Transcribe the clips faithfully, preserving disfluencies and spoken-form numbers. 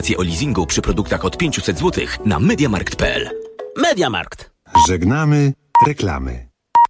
o leasingu przy produktach od pięćset złotych na mediamarkt kropka p l. Mediamarkt. Żegnamy reklamy.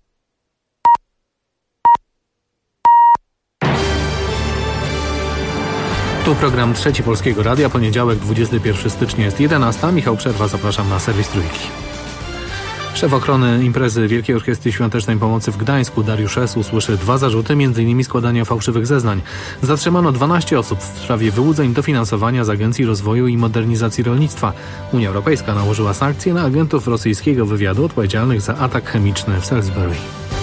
Tu program Trzeci Polskiego Radia, poniedziałek dwudziestego pierwszego stycznia jest jedenasta. Michał Przerwa, zapraszam na serwis Trójki. Szef ochrony imprezy Wielkiej Orkiestry Świątecznej Pomocy w Gdańsku, Dariusz S., usłyszy dwa zarzuty, między innymi składania fałszywych zeznań. Zatrzymano dwanaście osób w sprawie wyłudzeń dofinansowania z Agencji Rozwoju i Modernizacji Rolnictwa. Unia Europejska nałożyła sankcje na agentów rosyjskiego wywiadu odpowiedzialnych za atak chemiczny w Salisbury.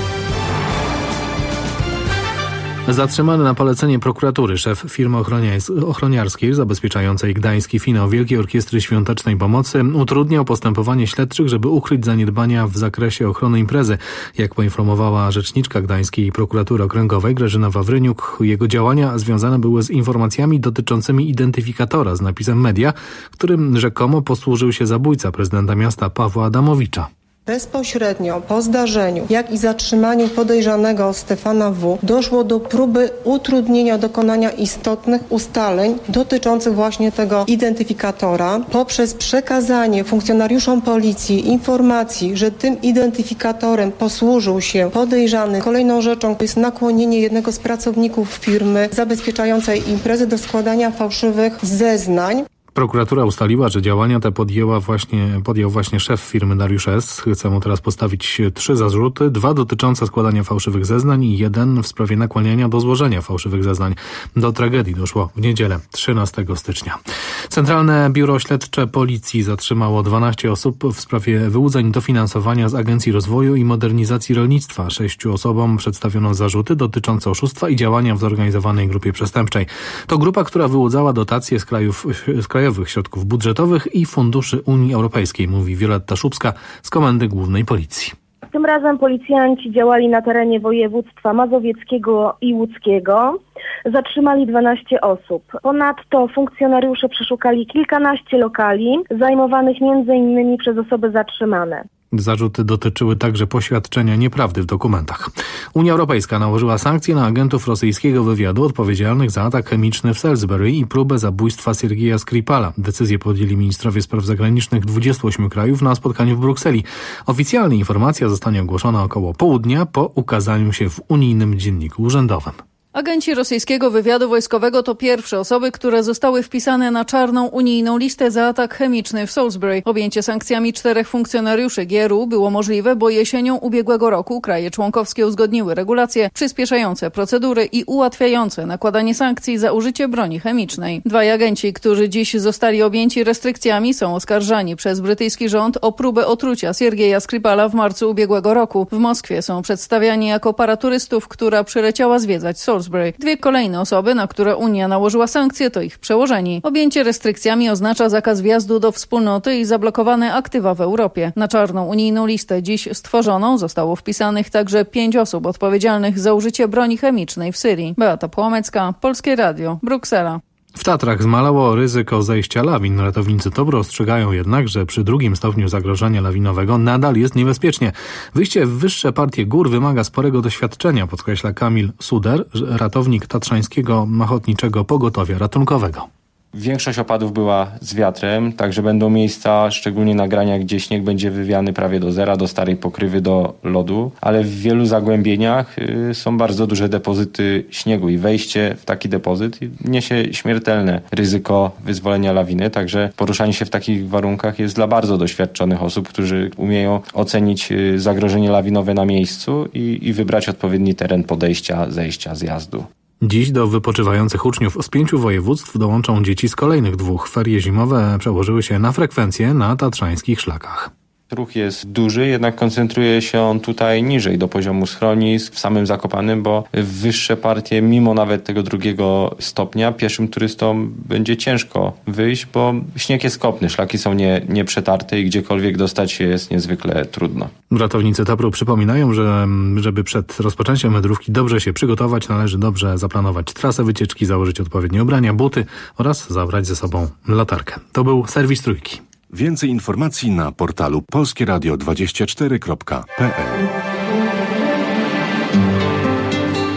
Zatrzymany na polecenie prokuratury szef firmy ochroniarskiej zabezpieczającej gdański finał Wielkiej Orkiestry Świątecznej Pomocy utrudniał postępowanie śledczych, żeby ukryć zaniedbania w zakresie ochrony imprezy. Jak poinformowała rzeczniczka Gdańskiej Prokuratury Okręgowej Grażyna Wawryniuk, jego działania związane były z informacjami dotyczącymi identyfikatora z napisem media, którym rzekomo posłużył się zabójca prezydenta miasta Pawła Adamowicza. Bezpośrednio po zdarzeniu, jak i zatrzymaniu podejrzanego Stefana W. doszło do próby utrudnienia dokonania istotnych ustaleń dotyczących właśnie tego identyfikatora poprzez przekazanie funkcjonariuszom policji informacji, że tym identyfikatorem posłużył się podejrzany. Kolejną rzeczą jest nakłonienie jednego z pracowników firmy zabezpieczającej imprezy do składania fałszywych zeznań. Prokuratura ustaliła, że działania te podjęła właśnie, podjął właśnie szef firmy Dariusz S. Chce mu teraz postawić trzy zarzuty, dwa dotyczące składania fałszywych zeznań i jeden w sprawie nakłaniania do złożenia fałszywych zeznań. Do tragedii doszło w niedzielę, trzynastego stycznia. Centralne Biuro Śledcze Policji zatrzymało dwanaście osób w sprawie wyłudzeń dofinansowania z Agencji Rozwoju i Modernizacji Rolnictwa. Sześciu osobom przedstawiono zarzuty dotyczące oszustwa i działania w zorganizowanej grupie przestępczej. To grupa, która wyłudzała dotacje z krajów, z krajów środków budżetowych i funduszy Unii Europejskiej, mówi Wioletta Szubska z Komendy Głównej Policji. Tym razem policjanci działali na terenie województwa mazowieckiego i łódzkiego. Zatrzymali dwanaście osób. Ponadto funkcjonariusze przeszukali kilkanaście lokali zajmowanych między innymi przez osoby zatrzymane. Zarzuty dotyczyły także poświadczenia nieprawdy w dokumentach. Unia Europejska nałożyła sankcje na agentów rosyjskiego wywiadu odpowiedzialnych za atak chemiczny w Salisbury i próbę zabójstwa Siergieja Skripala. Decyzję podjęli ministrowie spraw zagranicznych dwudziestu ośmiu krajów na spotkaniu w Brukseli. Oficjalnie informacja zostanie ogłoszona około południa po ukazaniu się w unijnym dzienniku urzędowym. Agenci rosyjskiego wywiadu wojskowego to pierwsze osoby, które zostały wpisane na czarną unijną listę za atak chemiczny w Salisbury. Objęcie sankcjami czterech funkcjonariuszy G R U było możliwe, bo jesienią ubiegłego roku kraje członkowskie uzgodniły regulacje przyspieszające procedury i ułatwiające nakładanie sankcji za użycie broni chemicznej. Dwaj agenci, którzy dziś zostali objęci restrykcjami, są oskarżani przez brytyjski rząd o próbę otrucia Siergieja Skripala w marcu ubiegłego roku. W Moskwie są przedstawiani jako paraturystów, która przyleciała zwiedzać Salisbury. Dwie kolejne osoby, na które Unia nałożyła sankcje, to ich przełożeni. Objęcie restrykcjami oznacza zakaz wjazdu do wspólnoty i zablokowane aktywa w Europie. Na czarną unijną listę dziś stworzoną zostało wpisanych także pięć osób odpowiedzialnych za użycie broni chemicznej w Syrii. Beata Płomecka, Polskie Radio, Bruksela. W Tatrach zmalało ryzyko zejścia lawin. Ratownicy T O B R ostrzegają jednak, że przy drugim stopniu zagrożenia lawinowego nadal jest niebezpiecznie. Wyjście w wyższe partie gór wymaga sporego doświadczenia, podkreśla Kamil Suder, ratownik Tatrzańskiego Ochotniczego Pogotowia Ratunkowego. Większość opadów była z wiatrem, także będą miejsca, szczególnie nagrania, gdzie śnieg będzie wywiany prawie do zera, do starej pokrywy, do lodu, ale w wielu zagłębieniach y, są bardzo duże depozyty śniegu i wejście w taki depozyt niesie śmiertelne ryzyko wyzwolenia lawiny, także poruszanie się w takich warunkach jest dla bardzo doświadczonych osób, którzy umieją ocenić y, zagrożenie lawinowe na miejscu i, i wybrać odpowiedni teren podejścia, zejścia, zjazdu. Dziś do wypoczywających uczniów z pięciu województw dołączą dzieci z kolejnych dwóch. Ferie zimowe przełożyły się na frekwencję na tatrzańskich szlakach. Ruch jest duży, jednak koncentruje się on tutaj niżej, do poziomu schronisk, w samym Zakopanem, bo w wyższe partie, mimo nawet tego drugiego stopnia, pieszym turystom będzie ciężko wyjść, bo śnieg jest kopny, szlaki są nie, nieprzetarte i gdziekolwiek dostać się jest niezwykle trudno. Ratownicy T O B R-u przypominają, że żeby przed rozpoczęciem wędrówki dobrze się przygotować, należy dobrze zaplanować trasę wycieczki, założyć odpowiednie ubrania, buty oraz zabrać ze sobą latarkę. To był serwis Trójki. Więcej informacji na portalu polskie radio dwadzieścia cztery kropka p l.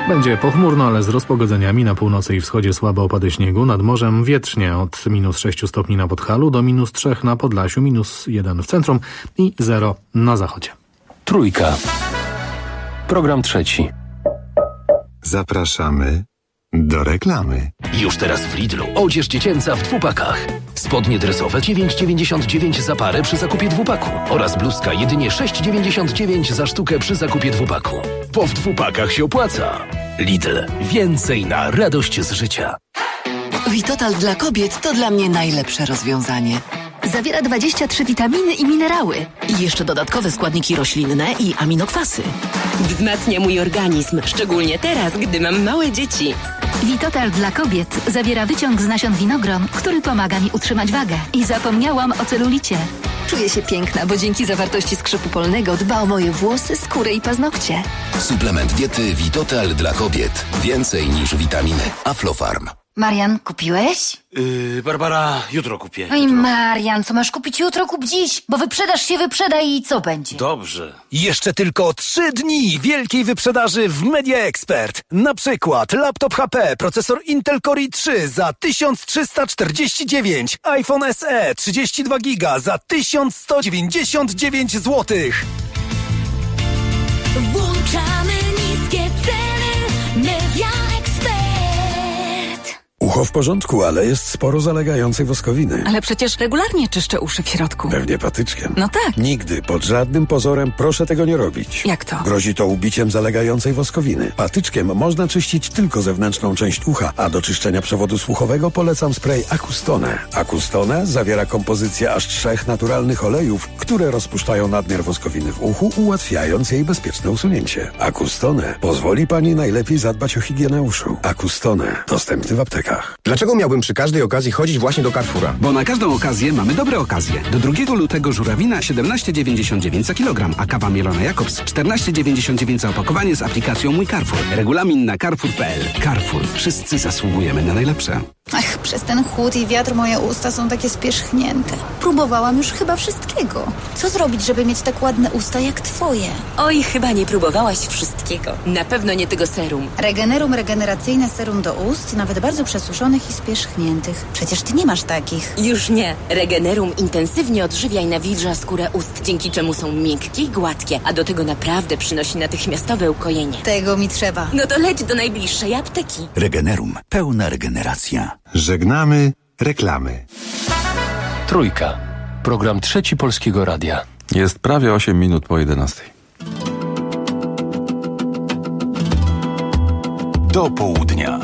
Będzie pochmurno, ale z rozpogodzeniami. Na północy i wschodzie słabe opady śniegu. Nad morzem wietrznie od minus sześciu stopni na Podhalu do minus trzech na Podlasiu, minus jeden w centrum i zero na zachodzie. Trójka. Program trzeci. Zapraszamy do reklamy. Już teraz w Lidlu odzież dziecięca w dwupakach. Spodnie dresowe dziewięć dziewięćdziesiąt dziewięć za parę przy zakupie dwupaku oraz bluzka jedynie sześć dziewięćdziesiąt dziewięć za sztukę przy zakupie dwupaku. Bo w dwupakach się opłaca. Lidl. Więcej na radość z życia. Vitotal dla kobiet to dla mnie najlepsze rozwiązanie. Zawiera dwadzieścia trzy witaminy i minerały. I jeszcze dodatkowe składniki roślinne i aminokwasy. Wzmacnia mój organizm, szczególnie teraz, gdy mam małe dzieci. Vitotal dla kobiet zawiera wyciąg z nasion winogron, który pomaga mi utrzymać wagę. I zapomniałam o celulicie. Czuję się piękna, bo dzięki zawartości skrzypu polnego dba o moje włosy, skórę i paznokcie. Suplement diety Vitotal dla kobiet. Więcej niż witaminy. Aflofarm. Marian, kupiłeś? Yy, Barbara, jutro kupię. Oj, Marian, co masz kupić jutro, kup dziś, bo wyprzedaż się wyprzeda i co będzie? Dobrze. Jeszcze tylko trzy dni wielkiej wyprzedaży w Media Expert. Na przykład laptop H P, procesor Intel Core i trzy za tysiąc trzysta czterdzieści dziewięć, iPhone S E trzydzieści dwa giga za tysiąc sto dziewięćdziesiąt dziewięć złotych. Włączamy niskie ceny Media Expert. Ucho w porządku, ale jest sporo zalegającej woskowiny. Ale przecież regularnie czyszczę uszy w środku. Pewnie patyczkiem. No tak. Nigdy, pod żadnym pozorem proszę tego nie robić. Jak to? Grozi to ubiciem zalegającej woskowiny. Patyczkiem można czyścić tylko zewnętrzną część ucha, a do czyszczenia przewodu słuchowego polecam spray Acustone. Acustone zawiera kompozycję aż trzech naturalnych olejów, które rozpuszczają nadmiar woskowiny w uchu, ułatwiając jej bezpieczne usunięcie. Acustone pozwoli pani najlepiej zadbać o higienę uszu. Acustone dostępny w aptekach. Dlaczego miałbym przy każdej okazji chodzić właśnie do Carrefoura? Bo na każdą okazję mamy dobre okazje. Do drugiego lutego żurawina siedemnaście dziewięćdziesiąt dziewięć za kilogram, a kawa mielona Jakobs czternaście dziewięćdziesiąt dziewięć za opakowanie z aplikacją Mój Carrefour. Regulamin na carrefour kropka p l. Carrefour. Wszyscy zasługujemy na najlepsze. Ach, przez ten chłód i wiatr moje usta są takie spierzchnięte. Próbowałam już chyba wszystkiego. Co zrobić, żeby mieć tak ładne usta jak twoje? Oj, chyba nie próbowałaś wszystkiego. Na pewno nie tego serum. Regenerum regeneracyjne serum do ust, nawet bardzo przesuszonych i spierzchniętych. Przecież ty nie masz takich. Już nie. Regenerum intensywnie odżywia i nawilża skórę ust, dzięki czemu są miękkie i gładkie, a do tego naprawdę przynosi natychmiastowe ukojenie. Tego mi trzeba. No to leć do najbliższej apteki. Regenerum. Pełna regeneracja. Żegnamy reklamy. Trójka. Program trzeci Polskiego Radia. Jest prawie osiem minut po jedenastej. Do południa.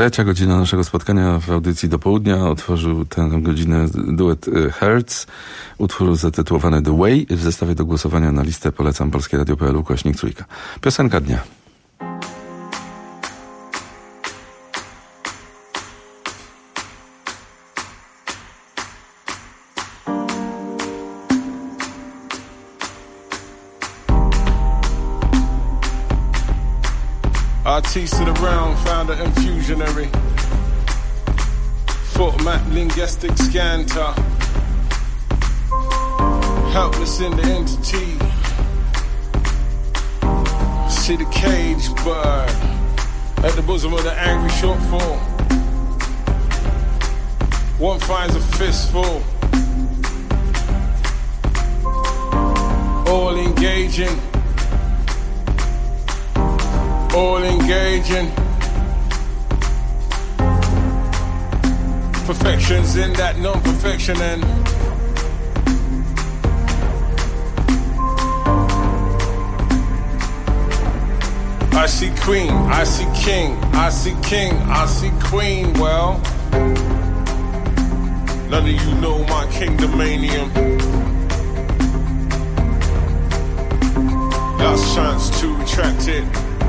Trzecia godzina naszego spotkania w audycji do południa. Otworzył tę godzinę duet Hertz. Utwór zatytułowany The Way. W zestawie do głosowania na listę polecam polskie radio kropka p l ukośnik trójka. Piosenka dnia. Artiste of the realm, founder and fusionary. Foot map, linguistic scanter. Helpless in the entity. See the cage bird at the bosom of the angry shortfall. One finds a fistful. All engaging. All engaging. Perfection's in that non-perfection and I see queen, I see king, I see king, I see queen. Well, none of you know my kingdomanium. Last chance to retract it.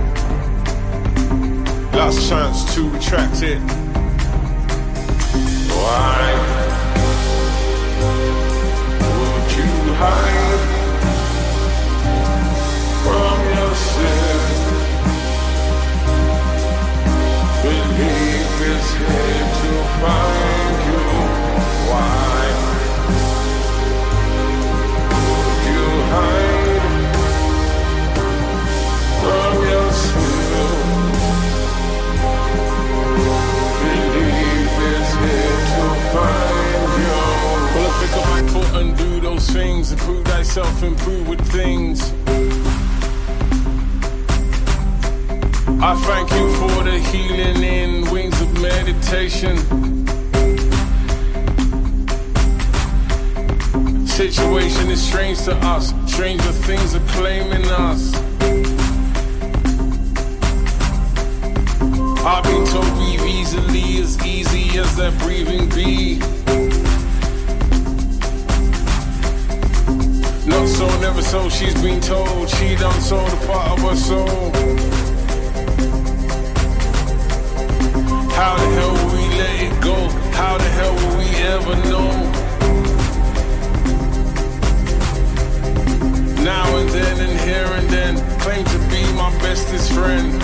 Last chance to retract it. Why would you hide from yourself? Believe it's here to find you. Why would you hide from yourself? Well, I pick up my foot and do those things. Improve thyself, improve with things. I thank you for the healing in wings of meditation. Situation is strange to us. Stranger things are claiming us. I've been told breathe easily, as easy as that breathing be. Not so, never so, she's been told she done sold a part of her soul. How the hell will we let it go? How the hell will we ever know? Now and then and here and then, claim to be my bestest friend.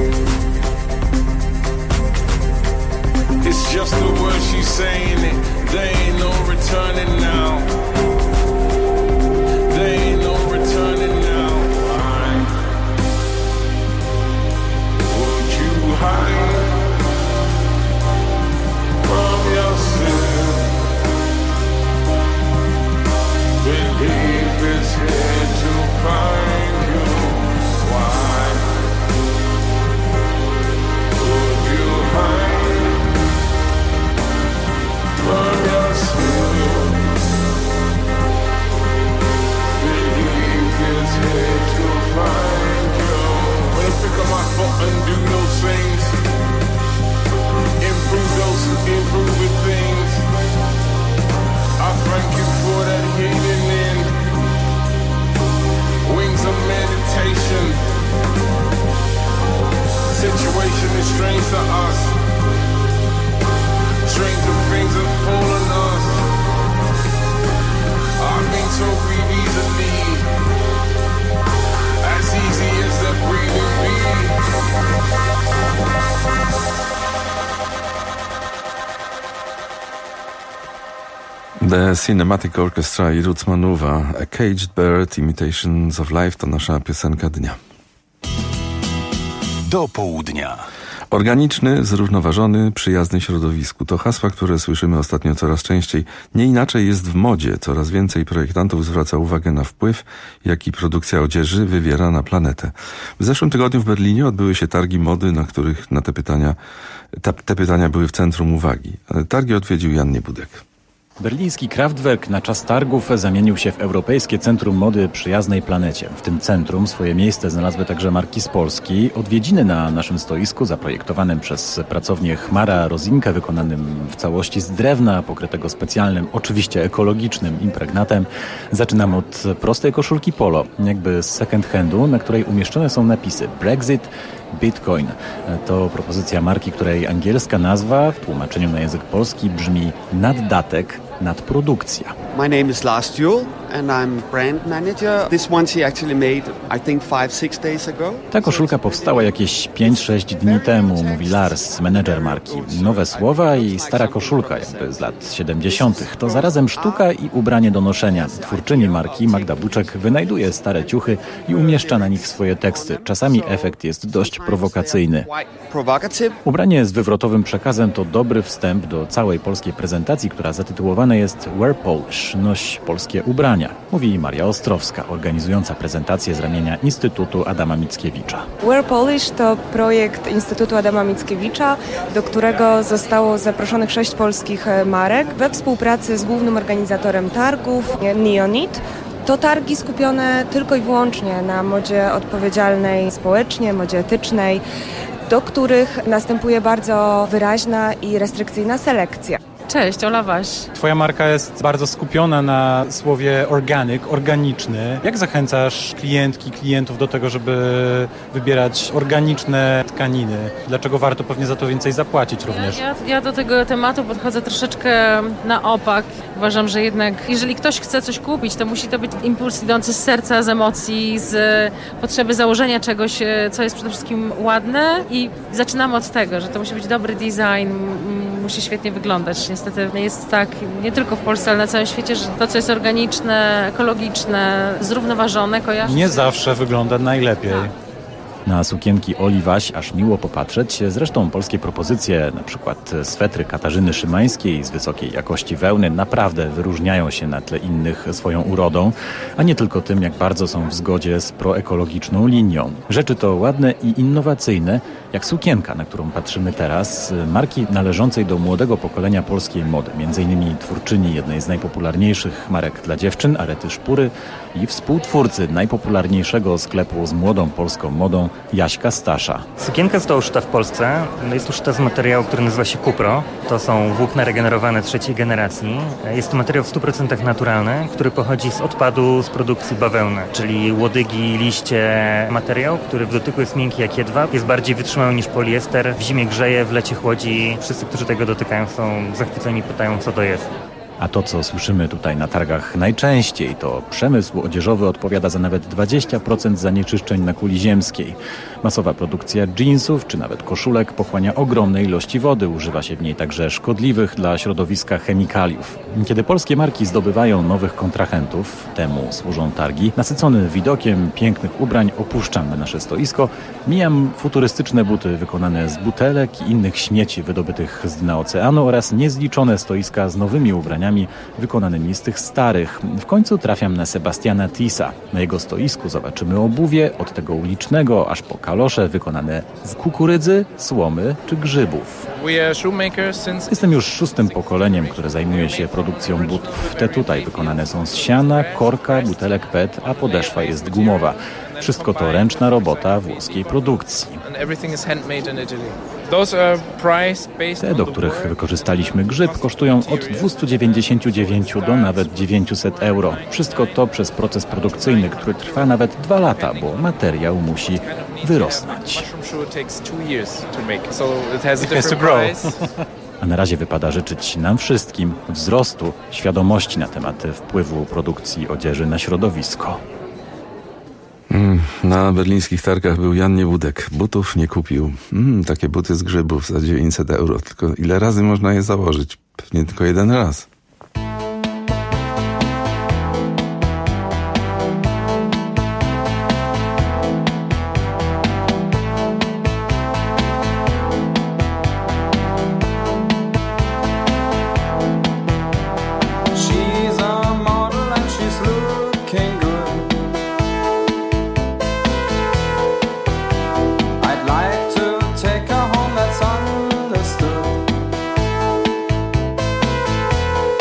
It's just the word she's saying it. There ain't no returning now. There ain't no returning now. Why would you hide from yourself? Believe it's here to find you. Why would you hide from yourself? Believe it's here to find you. When I pick up my foot and do those things, improve those improving things, I thank you for that healing in wings of meditation. Situation is strange to us. Stranger things have fallen us. I've been so breathe easily, as easy as the breathing be. The Cinematic Orchestra i Roots Manuva, A Caged Bird, Imitations of Life to nasza piosenka dnia. Do południa. Organiczny, zrównoważony, przyjazny środowisku. To hasła, które słyszymy ostatnio coraz częściej. Nie inaczej jest w modzie. Coraz więcej projektantów zwraca uwagę na wpływ, jaki produkcja odzieży wywiera na planetę. W zeszłym tygodniu w Berlinie odbyły się targi mody, na których na te pytania, te, te pytania były w centrum uwagi. Targi odwiedził Jan Niebudek. Berliński Kraftwerk na czas targów zamienił się w Europejskie Centrum Mody Przyjaznej Planecie. W tym centrum swoje miejsce znalazły także marki z Polski. Odwiedziny na naszym stoisku, zaprojektowanym przez pracownię Chmara Rozinkę, wykonanym w całości z drewna, pokrytego specjalnym, oczywiście ekologicznym impregnatem. Zaczynam od prostej koszulki polo, jakby z second handu, na której umieszczone są napisy Brexit, Bitcoin. To propozycja marki, której angielska nazwa w tłumaczeniu na język polski brzmi naddatek, nadprodukcja. My name is Lars Stuhl and I'm brand manager. This onesie actually made I think five, six days ago. Ta koszulka powstała jakieś pięć sześć dni temu, mówi Lars, menedżer marki. Nowe słowa i stara koszulka, jakby z lat siedemdziesiątych. To zarazem sztuka i ubranie do noszenia. Twórczyni marki, Magda Buczek, wynajduje stare ciuchy i umieszcza na nich swoje teksty. Czasami efekt jest dość prowokacyjny. Ubranie z wywrotowym przekazem to dobry wstęp do całej polskiej prezentacji, która zatytułowana jest Wear Polish, noś polskie ubrania, mówi Maria Ostrowska, organizująca prezentację z ramienia Instytutu Adama Mickiewicza. Wear Polish to projekt Instytutu Adama Mickiewicza, do którego zostało zaproszonych sześć polskich marek we współpracy z głównym organizatorem targów Neonit. To targi skupione tylko i wyłącznie na modzie odpowiedzialnej społecznie, modzie etycznej, do których następuje bardzo wyraźna i restrykcyjna selekcja. Cześć, Ola Waś. Twoja marka jest bardzo skupiona na słowie organic, organiczny. Jak zachęcasz klientki, klientów do tego, żeby wybierać organiczne tkaniny? Dlaczego warto pewnie za to więcej zapłacić również? Ja, ja, ja do tego tematu podchodzę troszeczkę na opak. Uważam, że jednak jeżeli ktoś chce coś kupić, to musi to być impuls idący z serca, z emocji, z potrzeby założenia czegoś, co jest przede wszystkim ładne i zaczynamy od tego, że to musi być dobry design, musi świetnie wyglądać. Niestety jest tak, nie tylko w Polsce, ale na całym świecie, że to, co jest organiczne, ekologiczne, zrównoważone, kojarzy Nie się... zawsze wygląda najlepiej. Na sukienki Oli Waś aż miło popatrzeć. Zresztą polskie propozycje, na przykład swetry Katarzyny Szymańskiej z wysokiej jakości wełny, naprawdę wyróżniają się na tle innych swoją urodą, a nie tylko tym, jak bardzo są w zgodzie z proekologiczną linią. Rzeczy to ładne i innowacyjne, jak sukienka, na którą patrzymy teraz, marki należącej do młodego pokolenia polskiej mody, między innymi twórczyni jednej z najpopularniejszych marek dla dziewczyn, Arety Szpury, i współtwórcy najpopularniejszego sklepu z młodą polską modą, Jaśka Stasza. Sukienka została uszyta w Polsce. Jest uszyta z materiału, który nazywa się kupro. To są włókna regenerowane trzeciej generacji. Jest to materiał w stu procentach naturalny, który pochodzi z odpadu z produkcji bawełny, czyli łodygi, liście. Materiał, który w dotyku jest miękki jak jedwab, jest bardziej wytrzymały niż poliester. W zimie grzeje, w lecie chłodzi. Wszyscy, którzy tego dotykają, są zachwyceni i pytają, co to jest. A to, co słyszymy tutaj na targach najczęściej, to przemysł odzieżowy odpowiada za nawet dwadzieścia procent zanieczyszczeń na kuli ziemskiej. Masowa produkcja dżinsów czy nawet koszulek pochłania ogromne ilości wody. Używa się w niej także szkodliwych dla środowiska chemikaliów. Kiedy polskie marki zdobywają nowych kontrahentów, temu służą targi, nasycony widokiem pięknych ubrań opuszczam na nasze stoisko, mijam futurystyczne buty wykonane z butelek i innych śmieci wydobytych z dna oceanu oraz niezliczone stoiska z nowymi ubraniami wykonanymi z tych starych. W końcu trafiam na Sebastiana Tisa. Na jego stoisku zobaczymy obuwie, od tego ulicznego aż po kalosze wykonane z kukurydzy, słomy czy grzybów. Jestem już szóstym pokoleniem, które zajmuje się produkcją butów. Te tutaj wykonane są z siana, korka, butelek P E T, a podeszwa jest gumowa. Wszystko to ręczna robota włoskiej produkcji. Te, do których wykorzystaliśmy grzyb, kosztują od dwieście dziewięćdziesiąt dziewięć do nawet dziewięćset euro. Wszystko to przez proces produkcyjny, który trwa nawet dwa lata, bo materiał musi wyrosnąć. A na razie wypada życzyć nam wszystkim wzrostu świadomości na temat wpływu produkcji odzieży na środowisko. Mm, na berlińskich targach był Jan Niewódek. Butów nie kupił. Mm, takie buty z grzybów za dziewięćset euro. Tylko ile razy można je założyć? Pewnie tylko jeden raz. Take her home, that's understood.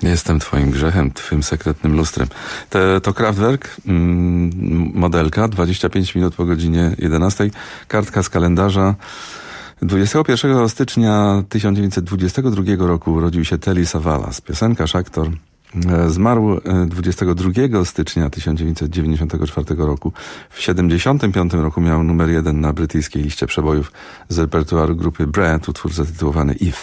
Jestem twoim grzechem, twym sekretnym lustrem. Te, to Kraftwerk, mm, modelka, dwadzieścia pięć minut po godzinie jedenastej. Kartka z kalendarza. dwudziestego pierwszego stycznia tysiąc dziewięćset dwudziestego drugiego roku urodził się Telly Savalas, piosenkarz, aktor. Zmarł dwudziestego drugiego stycznia tysiąc dziewięćset dziewięćdziesiątego czwartego roku. W siedemdziesiątym piątym roku miał numer jeden na brytyjskiej liście przebojów z repertuaru grupy Bread, utwór zatytułowany If.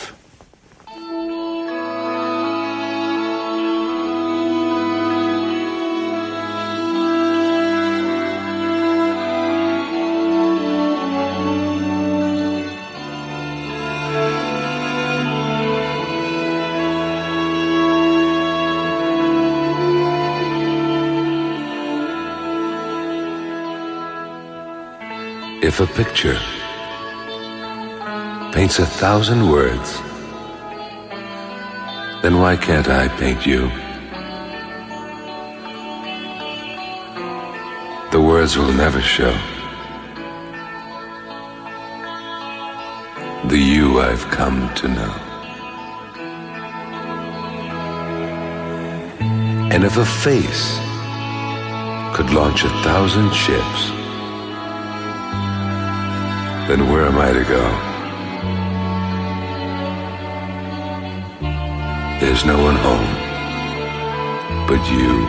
If a picture paints a thousand words, then why can't I paint you? The words will never show the you I've come to know. And if a face could launch a thousand ships, then where am I to go? There's no one home but you.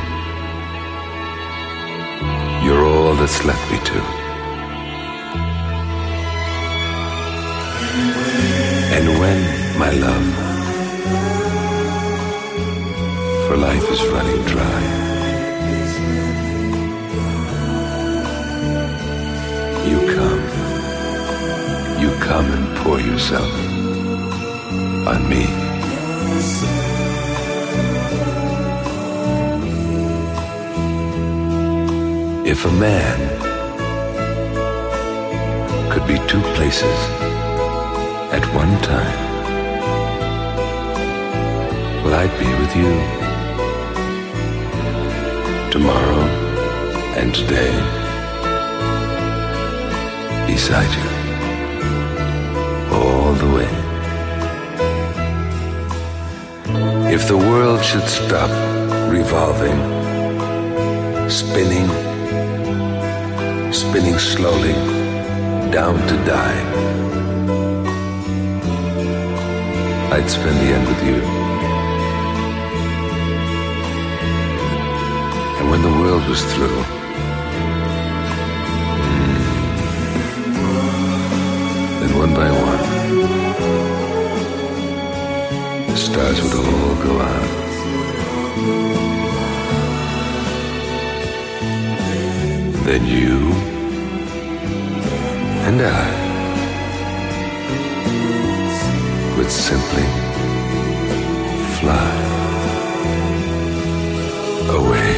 You're all that's left me to. And when, my love, for life is running dry, you come. You come and pour yourself on me. If a man could be two places at one time, well, I'd be with you tomorrow and today beside you. All the way. If the world should stop revolving, spinning, spinning slowly down to die, I'd spend the end with you. And when the world was through, then one by one, the stars would all go out. Then you and I would simply fly away.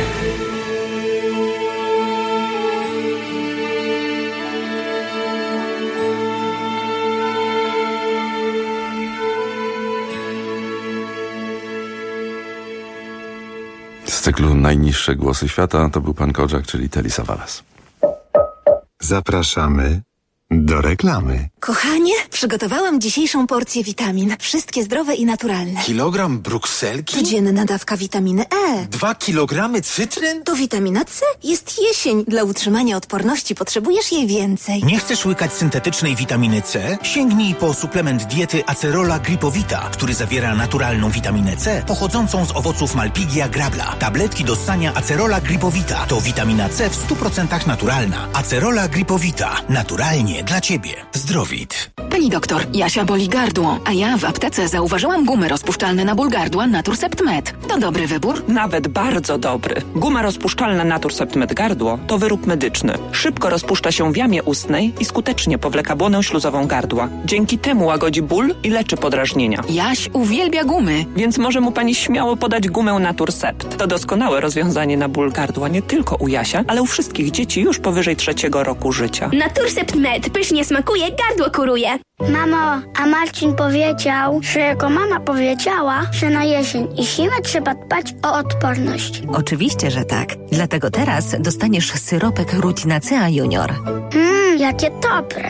Z cyklu Najniższe głosy świata to był pan Kodżak, czyli Telly Savalas. Zapraszamy do reklamy. Kochanie, przygotowałam dzisiejszą porcję witamin. Wszystkie zdrowe i naturalne. Kilogram brukselki? Codzienna dawka witaminy E. Dwa kilogramy cytryn? To witamina C. Jest jesień. Dla utrzymania odporności potrzebujesz jej więcej. Nie chcesz łykać syntetycznej witaminy C? Sięgnij po suplement diety Acerola Gripowita, który zawiera naturalną witaminę C pochodzącą z owoców Malpighia grabla. Tabletki do ssania Acerola Gripowita to witamina C w stu procentach naturalna. Acerola Gripowita. Naturalnie dla Ciebie. Zdrowit. Pani doktor, Jasia boli gardło, a ja w aptece zauważyłam gumy rozpuszczalne na ból gardła Naturcept Med. To dobry wybór? Nawet bardzo dobry. Guma rozpuszczalna Naturcept Med gardło to wyrób medyczny. Szybko rozpuszcza się w jamie ustnej i skutecznie powleka błonę śluzową gardła. Dzięki temu łagodzi ból i leczy podrażnienia. Jaś uwielbia gumy. Więc może mu pani śmiało podać gumę Naturcept. To doskonałe rozwiązanie na ból gardła nie tylko u Jasia, ale u wszystkich dzieci już powyżej trzeciego roku życia. Naturcept Med pysznie smakuje, gardło kuruje. Mamo, a Marcin powiedział, że jego mama powiedziała, że na jesień i zimę trzeba dbać o odporność. Oczywiście, że tak. Dlatego teraz dostaniesz syropek Rutinacea Junior. Mmm, jakie dobre.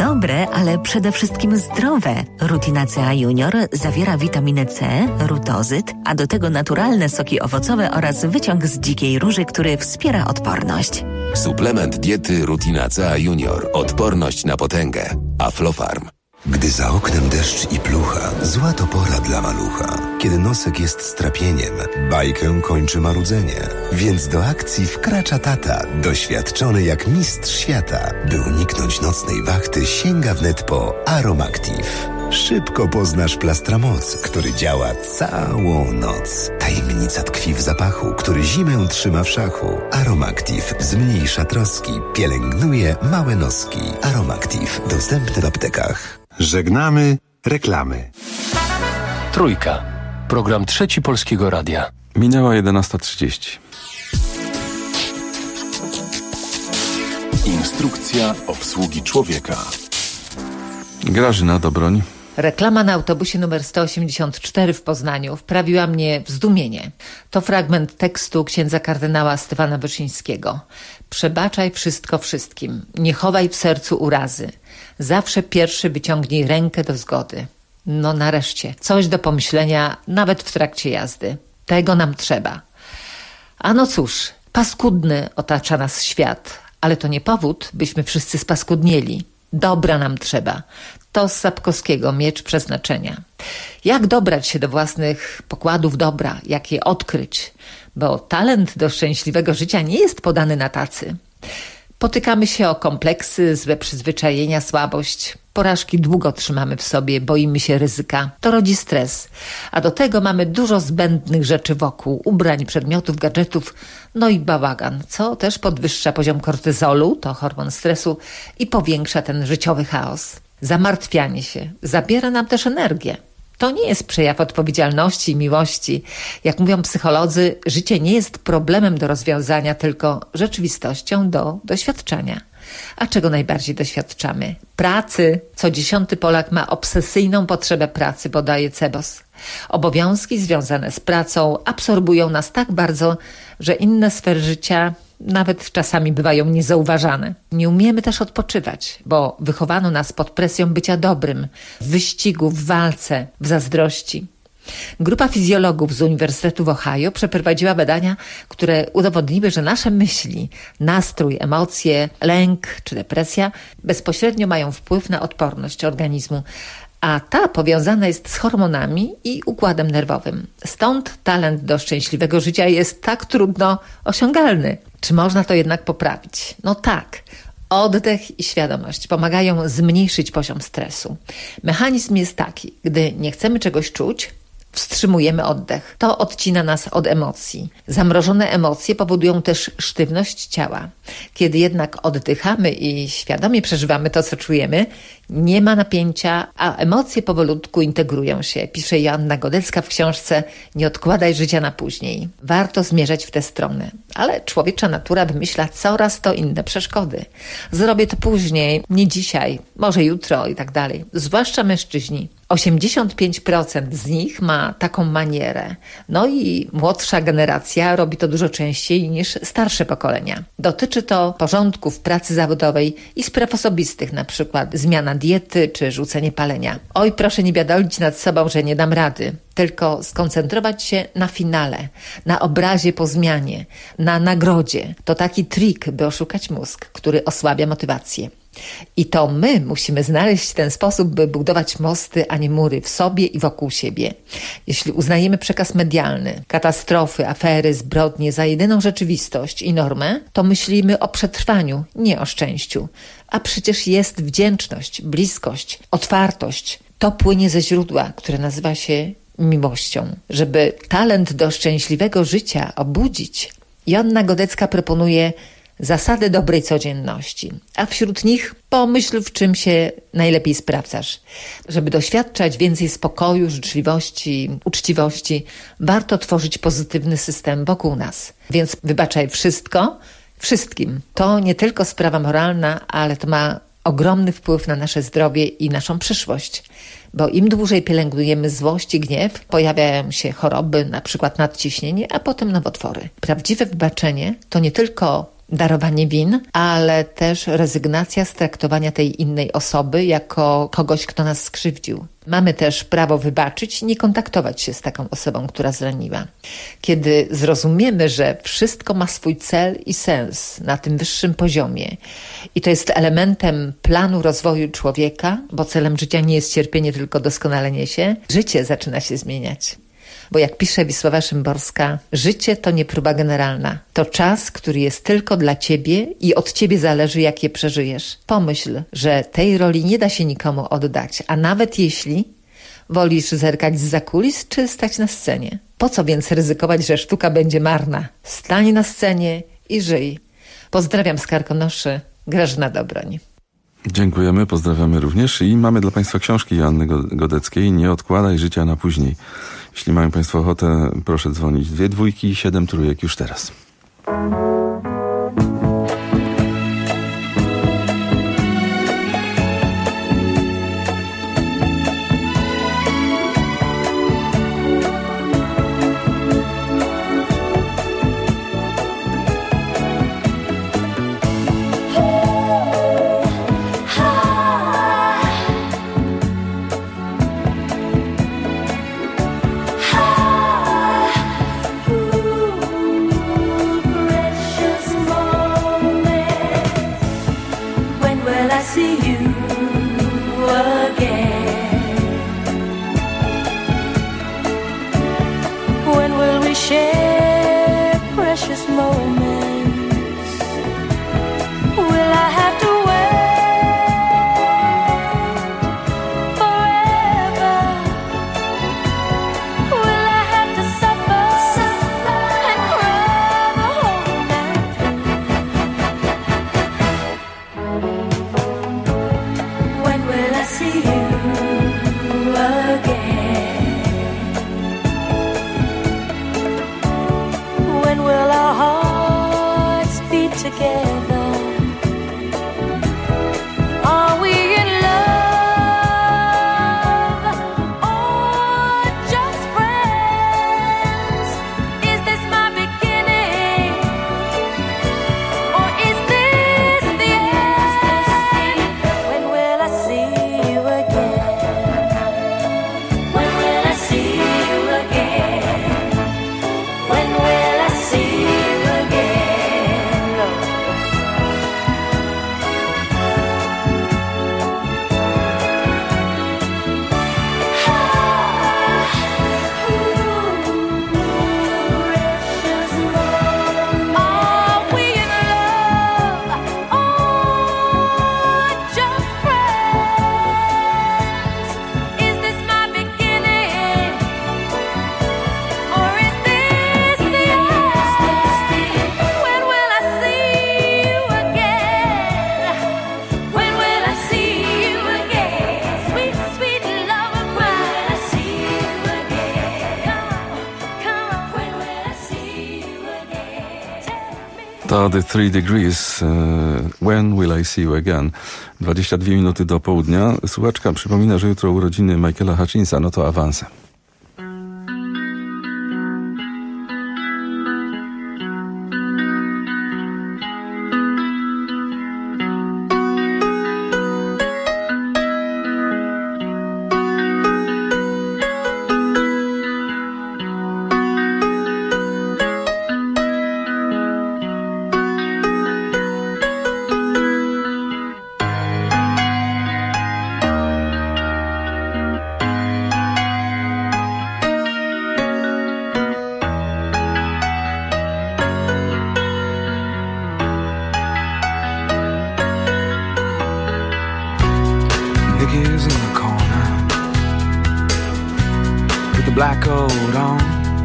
dobre, ale przede wszystkim zdrowe. Rutinacea Junior zawiera witaminę C, rutozyt, a do tego naturalne soki owocowe oraz wyciąg z dzikiej róży, który wspiera odporność. Suplement diety Rutinacea Junior. Odporność na potęgę. Aflofarm. Gdy za oknem deszcz i plucha, zła to pora dla malucha. Kiedy nosek jest strapieniem, bajkę kończy marudzenie. Więc do akcji wkracza tata, doświadczony jak mistrz świata. By uniknąć nocnej wachty, sięga wnet po Aromactive. Szybko poznasz Plastramoc, który działa całą noc. Tajemnica tkwi w zapachu, który zimę trzyma w szachu. Aromactive zmniejsza troski, pielęgnuje małe noski. Aromactive, dostępny w aptekach. Żegnamy reklamy. Trójka. Program Trzeci Polskiego Radia. Minęła jedenasta trzydzieści. Instrukcja obsługi człowieka. Grażyna Dobroń. Reklama na autobusie numer sto osiemdziesiąt cztery w Poznaniu wprawiła mnie w zdumienie. To fragment tekstu księdza kardynała Stefana Wyszyńskiego. Przebaczaj wszystko wszystkim. Nie chowaj w sercu urazy. Zawsze pierwszy wyciągnij rękę do zgody. No nareszcie, coś do pomyślenia nawet w trakcie jazdy. Tego nam trzeba. A no cóż, paskudny otacza nas świat, ale to nie powód, byśmy wszyscy spaskudnieli. Dobra nam trzeba. To z Sapkowskiego, Miecz Przeznaczenia. Jak dobrać się do własnych pokładów dobra, jak je odkryć? Bo talent do szczęśliwego życia nie jest podany na tacy. Potykamy się o kompleksy, złe przyzwyczajenia, słabość. Porażki długo trzymamy w sobie, boimy się ryzyka. To rodzi stres. A do tego mamy dużo zbędnych rzeczy wokół, ubrań, przedmiotów, gadżetów, no i bałagan, co też podwyższa poziom kortyzolu, to hormon stresu, i powiększa ten życiowy chaos. Zamartwianie się zabiera nam też energię. To nie jest przejaw odpowiedzialności i miłości. Jak mówią psycholodzy, życie nie jest problemem do rozwiązania, tylko rzeczywistością do doświadczenia. A czego najbardziej doświadczamy? Pracy. Co dziesiąty Polak ma obsesyjną potrzebę pracy, podaje Cebos. Obowiązki związane z pracą absorbują nas tak bardzo, że inne sfery życia nawet czasami bywają niezauważane. Nie umiemy też odpoczywać, bo wychowano nas pod presją bycia dobrym, w wyścigu, w walce, w zazdrości. Grupa fizjologów z Uniwersytetu w Ohio przeprowadziła badania, które udowodniły, że nasze myśli, nastrój, emocje, lęk czy depresja bezpośrednio mają wpływ na odporność organizmu, a ta powiązana jest z hormonami i układem nerwowym. Stąd talent do szczęśliwego życia jest tak trudno osiągalny. Czy można to jednak poprawić? No tak. Oddech i świadomość pomagają zmniejszyć poziom stresu. Mechanizm jest taki, gdy nie chcemy czegoś czuć, wstrzymujemy oddech. To odcina nas od emocji. Zamrożone emocje powodują też sztywność ciała. Kiedy jednak oddychamy i świadomie przeżywamy to, co czujemy, nie ma napięcia, a emocje powolutku integrują się, pisze Joanna Godecka w książce Nie odkładaj życia na później. Warto zmierzać w tę stronę, ale człowiecza natura wymyśla coraz to inne przeszkody. Zrobię to później, nie dzisiaj, może jutro i tak dalej. Zwłaszcza mężczyźni. osiemdziesiąt pięć procent z nich ma taką manierę. No i młodsza generacja robi to dużo częściej niż starsze pokolenia. Dotyczy to porządku w pracy zawodowej i spraw osobistych, na przykład zmiana diety czy rzucenie palenia. Oj, proszę nie biadolić nad sobą, że nie dam rady, tylko skoncentrować się na finale, na obrazie po zmianie, na nagrodzie. To taki trik, by oszukać mózg, który osłabia motywację. I to my musimy znaleźć ten sposób, by budować mosty, a nie mury w sobie i wokół siebie. Jeśli uznajemy przekaz medialny, katastrofy, afery, zbrodnie za jedyną rzeczywistość i normę, to myślimy o przetrwaniu, nie o szczęściu. A przecież jest wdzięczność, bliskość, otwartość. To płynie ze źródła, które nazywa się miłością. Żeby talent do szczęśliwego życia obudzić, Joanna Godecka proponuje zasady dobrej codzienności, a wśród nich pomyśl, w czym się najlepiej sprawdzasz. Żeby doświadczać więcej spokoju, życzliwości, uczciwości, warto tworzyć pozytywny system wokół nas. Więc wybaczaj wszystko, wszystkim. To nie tylko sprawa moralna, ale to ma ogromny wpływ na nasze zdrowie i naszą przyszłość. Bo im dłużej pielęgnujemy złość i gniew, pojawiają się choroby, na przykład nadciśnienie, a potem nowotwory. Prawdziwe wybaczenie to nie tylko darowanie win, ale też rezygnacja z traktowania tej innej osoby jako kogoś, kto nas skrzywdził. Mamy też prawo wybaczyć i nie kontaktować się z taką osobą, która zraniła. Kiedy zrozumiemy, że wszystko ma swój cel i sens na tym wyższym poziomie i to jest elementem planu rozwoju człowieka, bo celem życia nie jest cierpienie, tylko doskonalenie się, życie zaczyna się zmieniać. Bo jak pisze Wisława Szymborska, życie to nie próba generalna. To czas, który jest tylko dla ciebie i od ciebie zależy, jak je przeżyjesz. Pomyśl, że tej roli nie da się nikomu oddać, a nawet jeśli wolisz zerkać zza kulis czy stać na scenie. Po co więc ryzykować, że sztuka będzie marna? Stań na scenie i żyj. Pozdrawiam z Karkonoszy, Grażyna Dobroń. Dziękujemy, pozdrawiamy również i mamy dla Państwa książki Joanny Godeckiej Nie odkładaj życia na później. Jeśli mają Państwo ochotę, proszę dzwonić. Dwie dwójki i siedem trójek już teraz. To The Three Degrees, When Will I See You Again? dwadzieścia dwie minuty do południa. Słuchaczka przypomina, że jutro urodziny Michaela Hutchinsa, no to awanse. Is in the corner with the black coat on,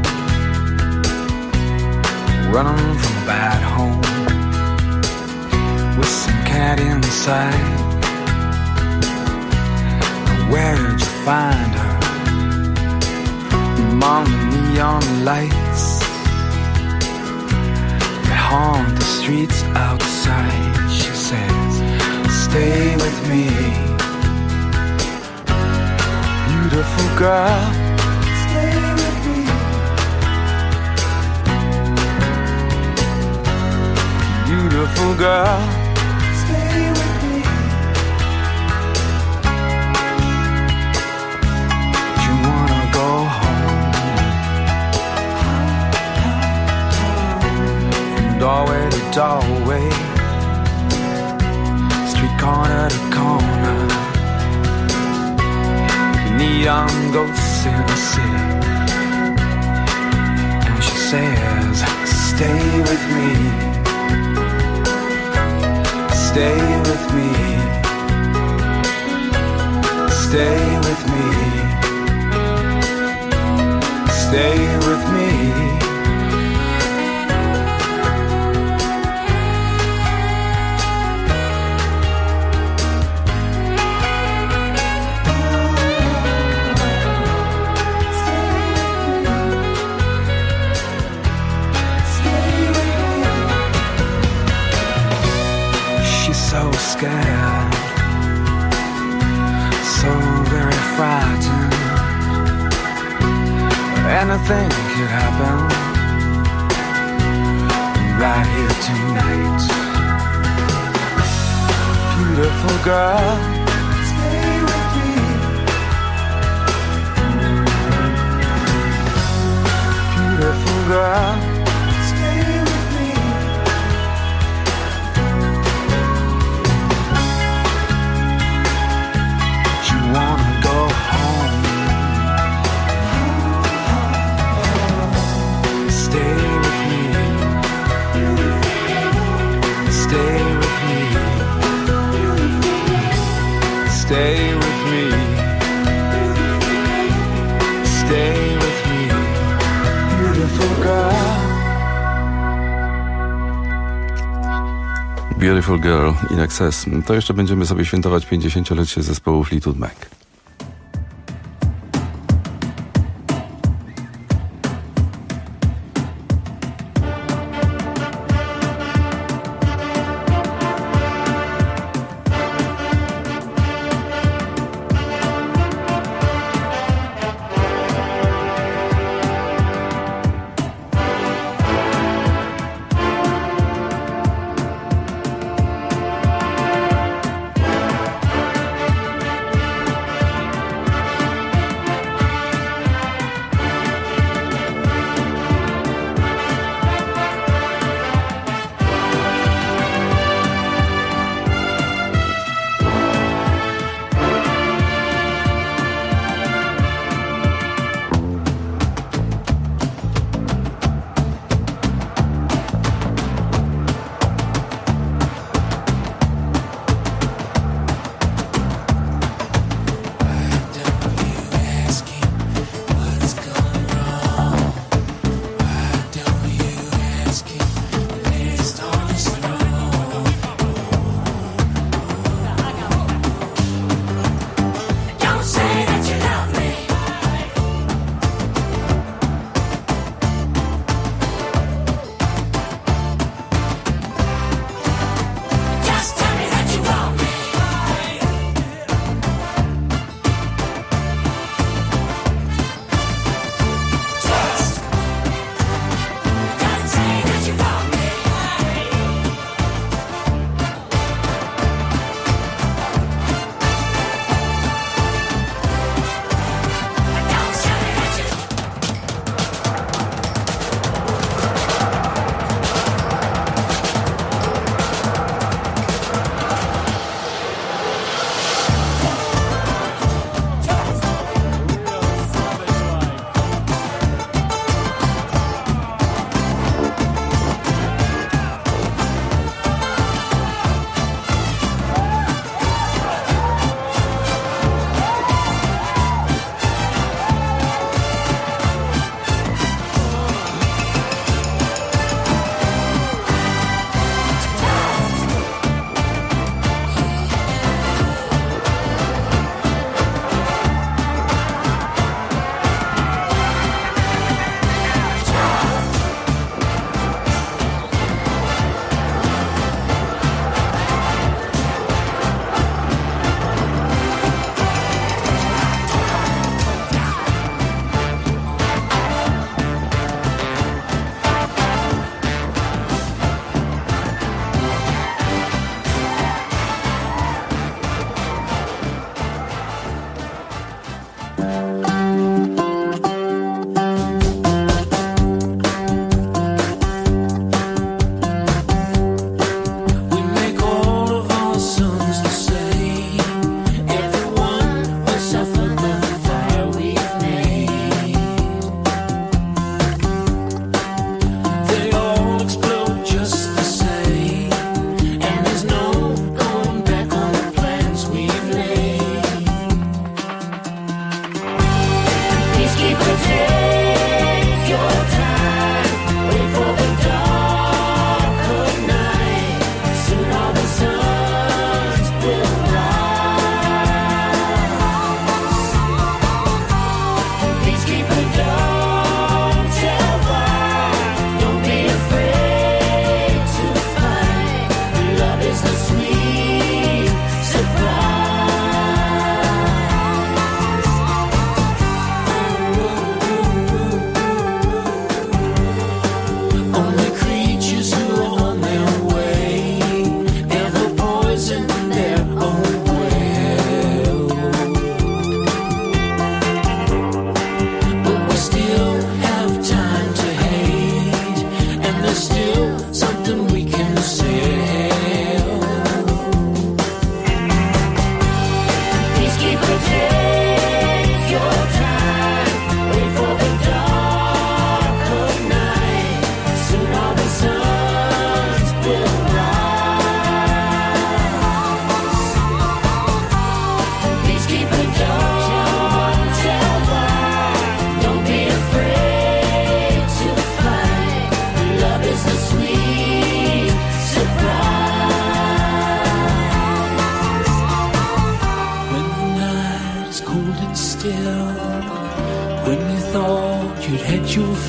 running from a bad home with some cat inside. Where'd you find her? Among the neon lights that haunt the streets outside. She says, stay with me, beautiful girl, stay with me. Beautiful girl, stay with me. You wanna go home, from doorway to doorway, street corner to corner, neon ghosts in the city. And she says, stay with me, stay with me, stay with me, stay with me. So scared, so very frightened. Anything could happen right here tonight. Beautiful girl, stay with me. Beautiful girl, stay with me. Wanna go home, stay with me, stay with me, stay with me, stay with me, beautiful girl. Beautiful Girl in Excess. To jeszcze będziemy sobie świętować pięćdziesięciolecie zespołu Fleetwood Mac.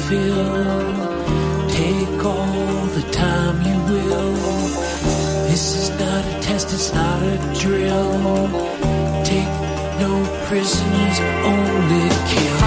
feel. Take all the time you will. This is not a test, it's not a drill. Take no prisoners, only kill.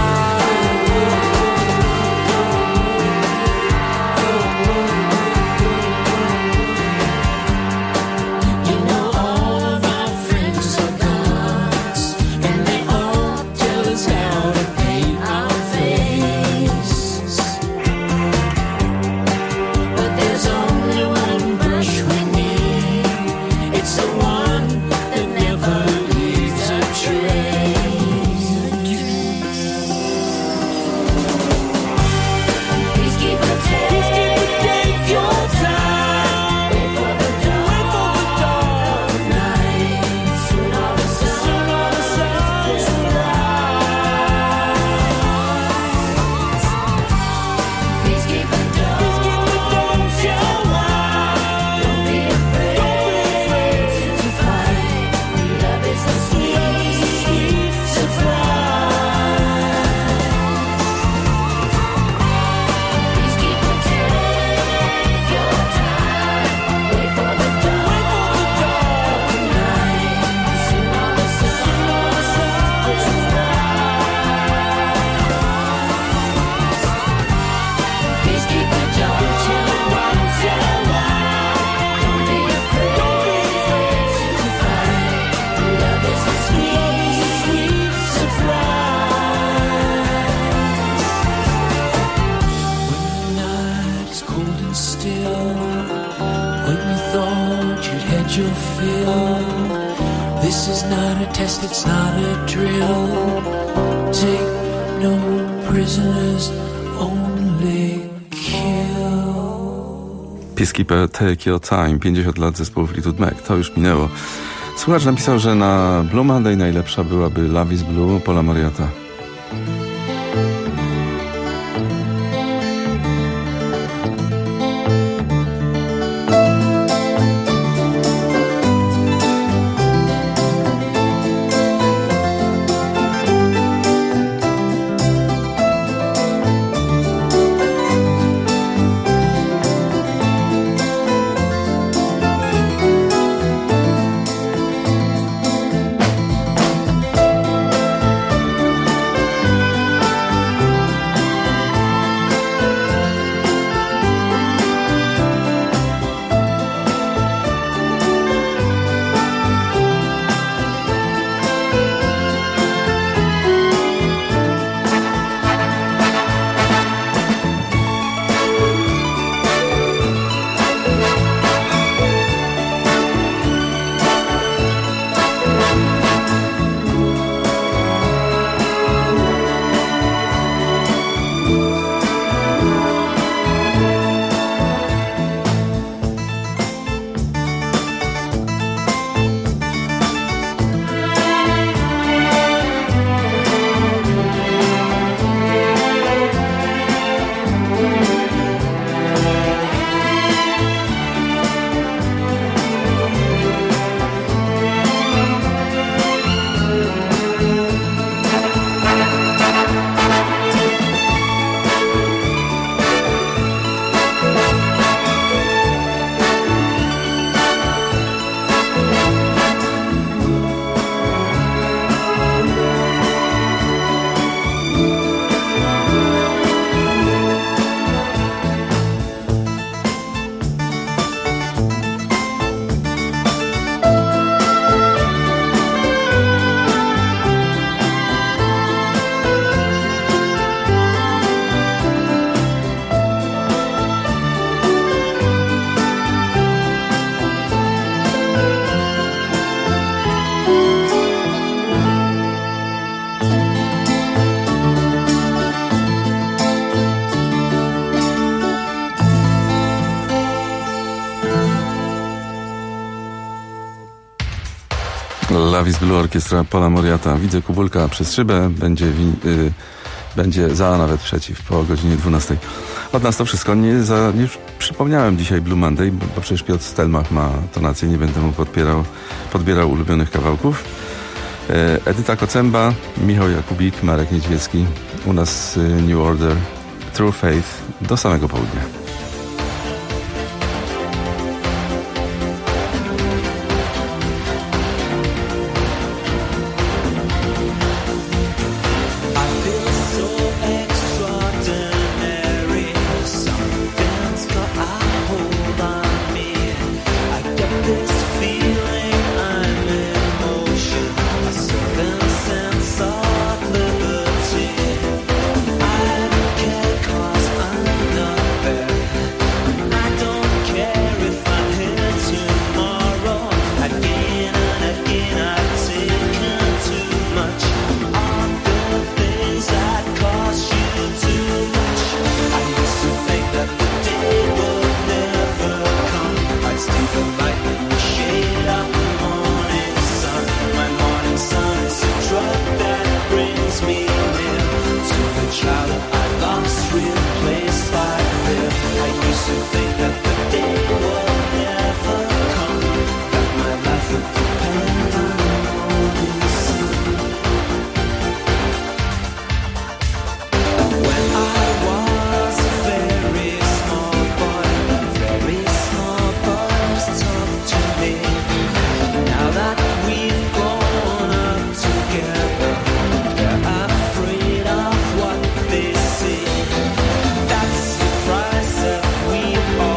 It's not a drill. Take no prisoners, only kill. Peacekeeper, Take Your Time, pięćdziesiąt lat zespołu Fleetwood Mac, to już minęło. Słuchacz napisał, że na Blue Monday najlepsza byłaby Love is Blue, Paula Moriata. Love is Blue, orkiestra Paula Moriata. Widzę Kubulka przez szybę, będzie, wi- y, będzie za, nawet przeciw, po godzinie dwunastej. Od nas to wszystko. Nie, za, nie przypomniałem dzisiaj Blue Monday, bo, bo przecież Piotr Stelmach ma tonację, nie będę mu podpierał, podbierał ulubionych kawałków. E, Edyta Kocemba, Michał Jakubik, Marek Niedźwiecki. U nas y, New Order, True Faith do samego południa. That's the price that we are.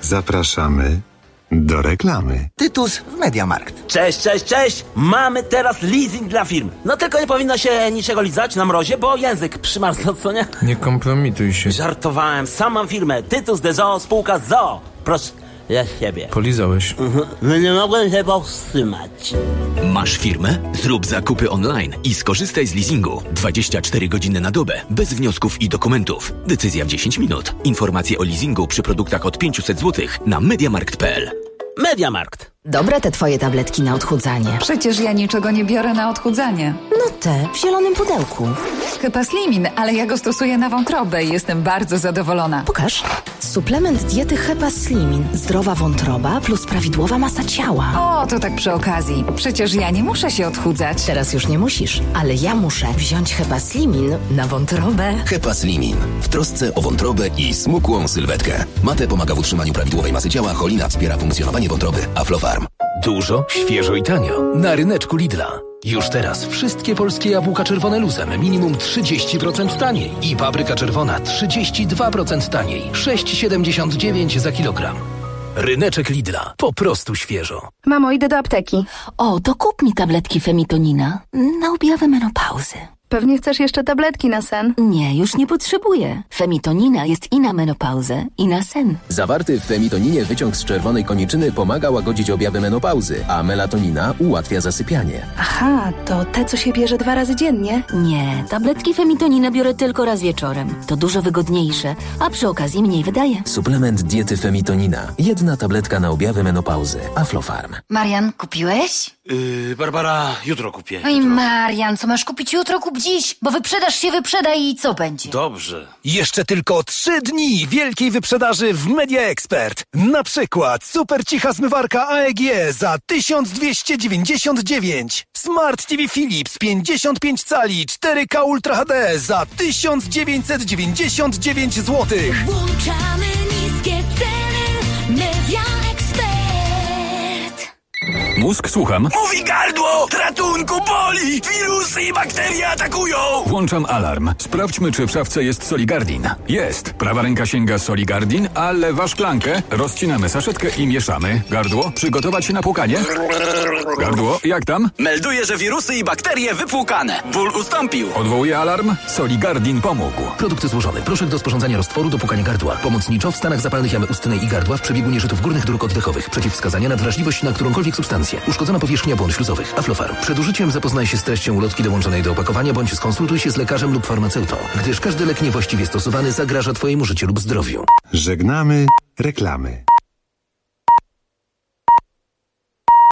Zapraszamy do reklamy. Tytus w Mediamarkt. Cześć, cześć, cześć! Mamy teraz leasing dla firm. No tylko nie powinno się niczego lizać na mrozie, bo język przymarzł, co nie? Nie kompromituj się. Żartowałem, sam mam firmę. Tytus de Zoo, spółka z Zoo. Proszę, ja siebie. Polizałeś. Mhm. No nie mogłem się powstrzymać. Masz firmę? Zrób zakupy online i skorzystaj z leasingu. dwadzieścia cztery godziny na dobę, bez wniosków i dokumentów. Decyzja w dziesięć minut. Informacje o leasingu przy produktach od pięćset złotych na mediamarkt kropka p l. Mediamarkt. Dobre te twoje tabletki na odchudzanie. Przecież ja niczego nie biorę na odchudzanie. No te, w zielonym pudełku. Hepaslimin, ale ja go stosuję na wątrobę i jestem bardzo zadowolona. Pokaż. Suplement diety Hepaslimin. Zdrowa wątroba plus prawidłowa masa ciała. O, to tak przy okazji. Przecież ja nie muszę się odchudzać. Teraz już nie musisz, ale ja muszę wziąć Hepaslimin na wątrobę. Hepaslimin. W trosce o wątrobę i smukłą sylwetkę. Mate pomaga w utrzymaniu prawidłowej masy ciała, cholina wspiera funkcjonowanie wątroby. Aflofarm. Dużo, świeżo i tanio. Na ryneczku Lidla. Już teraz wszystkie polskie jabłka czerwone luzem minimum trzydzieści procent taniej i papryka czerwona trzydzieści dwa procent taniej. sześć siedemdziesiąt dziewięć za kilogram. Ryneczek Lidla. Po prostu świeżo. Mamo, idę do apteki. O, to kup mi tabletki Femitonina na objawy menopauzy. Pewnie chcesz jeszcze tabletki na sen? Nie, już nie potrzebuję. Femitonina jest i na menopauzę, i na sen. Zawarty w femitoninie wyciąg z czerwonej koniczyny pomaga łagodzić objawy menopauzy, a melatonina ułatwia zasypianie. Aha, to te, co się bierze dwa razy dziennie? Nie, tabletki Femitonina biorę tylko raz wieczorem. To dużo wygodniejsze, a przy okazji mniej wydaje. Suplement diety Femitonina. Jedna tabletka na objawy menopauzy. Aflofarm. Marian, kupiłeś? Yy, Barbara, jutro kupię. Oj, Marian, co masz kupić jutro, kup dziś, bo wyprzedaż się wyprzeda i co będzie? Dobrze. Jeszcze tylko trzy dni wielkiej wyprzedaży w Media Expert. Na przykład super cicha zmywarka A E G za tysiąc dwieście dziewięćdziesiąt dziewięć. Smart T V Philips pięćdziesiąt pięć cali cztery K Ultra H D za tysiąc dziewięćset dziewięćdziesiąt dziewięć złotych. Włączamy niskie ceny. Media Expert. Mózg, słucham. Mówi gardło! Ratunku, boli! Wirusy i bakterie atakują! Włączam alarm. Sprawdźmy, czy w szafce jest Soligardin. Jest. Prawa ręka sięga Soligardin, a lewa szklankę. Rozcinamy saszetkę i mieszamy. Gardło, przygotować się na płukanie. Gardło, jak tam? Melduje, że wirusy i bakterie wypłukane. Ból ustąpił. Odwołuję alarm. Soligardin pomógł. Produkt złożony. Proszek do sporządzania roztworu do płukania gardła. Pomocniczo w stanach zapalnych jamy ustnej i gardła w przebiegu nieżytów górnych dróg oddechowych. Przeciwwskazania na wrażliwość na którąkolwiek substancję. Uszkodzona powierzchnia błon śluzowych. Aflofarm. Przed użyciem zapoznaj się z treścią ulotki dołączonej do opakowania bądź skonsultuj się z lekarzem lub farmaceutą, gdyż każdy lek niewłaściwie stosowany zagraża Twojemu życiu lub zdrowiu. Żegnamy reklamy.